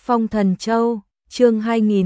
Phong Thần Châu, chương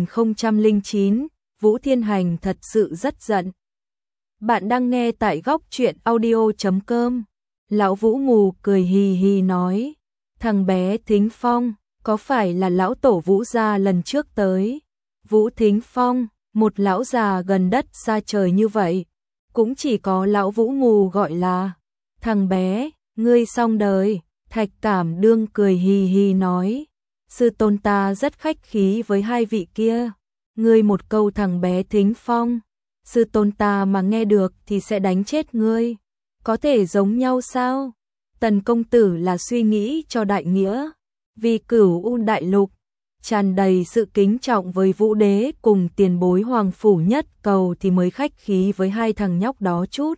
2009, Vũ Thiên Hành thật sự rất giận. Bạn đang nghe tại góc truyện audio.com. Lão Vũ Mù cười hì hì nói, thằng bé Thính Phong, có phải là lão tổ Vũ gia lần trước tới? Vũ Thính Phong, một lão già gần đất xa trời như vậy, cũng chỉ có lão Vũ Mù gọi là thằng bé, ngươi xong đời. Thạch Cảm Đương cười hì hì nói, sư tôn ta rất khách khí với hai vị kia, ngươi một câu thằng bé Thính Phong, sư tôn ta mà nghe được thì sẽ đánh chết ngươi, có thể giống nhau sao? Tần công tử là suy nghĩ cho đại nghĩa, vì Cửu U đại lục, tràn đầy sự kính trọng với Vũ đế cùng tiền bối Hoàng phủ Nhất Cầu thì mới khách khí với hai thằng nhóc đó chút.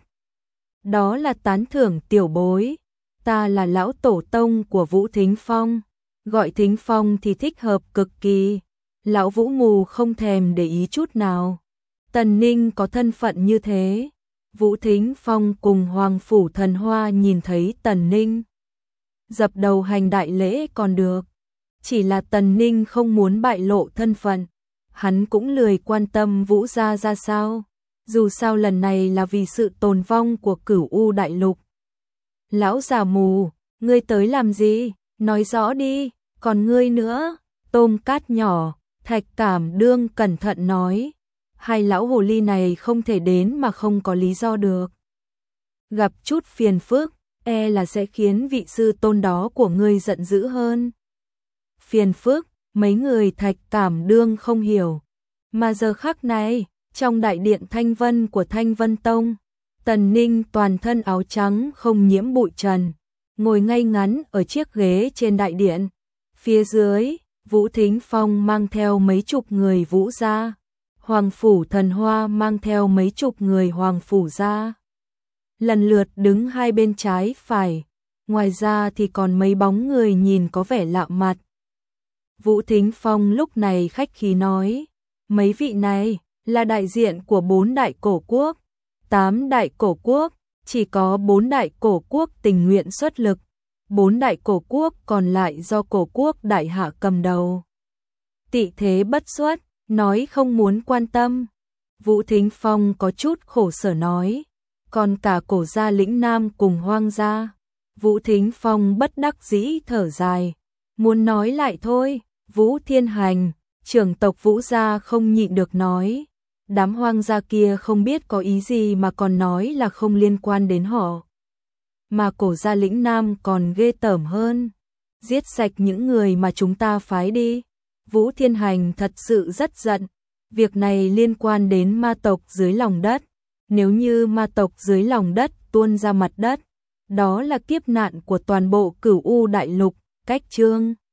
Đó là tán thưởng tiểu bối. Ta là lão tổ tông của Vũ Thính Phong, gọi Thính Phong thì thích hợp cực kỳ. Lão Vũ Mù không thèm để ý chút nào. Tần Ninh có thân phận như thế. Vũ Thính Phong cùng Hoàng phủ Thần Hoa nhìn thấy Tần Ninh, dập đầu hành đại lễ còn được. Chỉ là Tần Ninh không muốn bại lộ thân phận, hắn cũng lười quan tâm Vũ gia ra sao. Dù sao lần này là vì sự tồn vong của Cửu U đại lục. Lão già mù, ngươi tới làm gì? Nói rõ đi, còn ngươi nữa. Tôm cát nhỏ, Thạch Cảm Đương cẩn thận nói. Hai lão hồ ly này không thể đến mà không có lý do được. Gặp chút phiền phức, e là sẽ khiến vị sư tôn đó của ngươi giận dữ hơn. Phiền phức, mấy người Thạch Cảm Đương không hiểu. Mà giờ khắc này, trong đại điện Thanh Vân của Thanh Vân Tông, Tần Ninh toàn thân áo trắng không nhiễm bụi trần, ngồi ngay ngắn ở chiếc ghế trên đại điện. Phía dưới, Vũ Thính Phong mang theo mấy chục người Vũ gia, Hoàng phủ Thần Hoa mang theo mấy chục người Hoàng phủ gia. Lần lượt đứng hai bên trái phải, ngoài ra thì còn mấy bóng người nhìn có vẻ lạ mặt. Vũ Thính Phong lúc này khách khí nói, mấy vị này là đại diện của 4 đại cổ quốc. 8 đại cổ quốc, chỉ có 4 đại cổ quốc tình nguyện xuất lực, 4 đại cổ quốc còn lại do cổ quốc đại hạ cầm đầu. Tị thế bất xuất, nói không muốn quan tâm. Vũ Thính Phong có chút khổ sở nói, còn cả cổ gia lĩnh Nam cùng Hoang gia. Vũ Thính Phong bất đắc dĩ thở dài, muốn nói lại thôi. Vũ Thiên Hành, trưởng tộc Vũ gia không nhịn được nói, đám Hoang gia kia không biết có ý gì mà còn nói là không liên quan đến họ. Mà cổ gia lĩnh Nam còn ghê tởm hơn, giết sạch những người mà chúng ta phái đi. Vũ Thiên Hành thật sự rất giận, việc này liên quan đến ma tộc dưới lòng đất. Nếu như ma tộc dưới lòng đất tuôn ra mặt đất, đó là kiếp nạn của toàn bộ Cửu U đại lục. Cách chương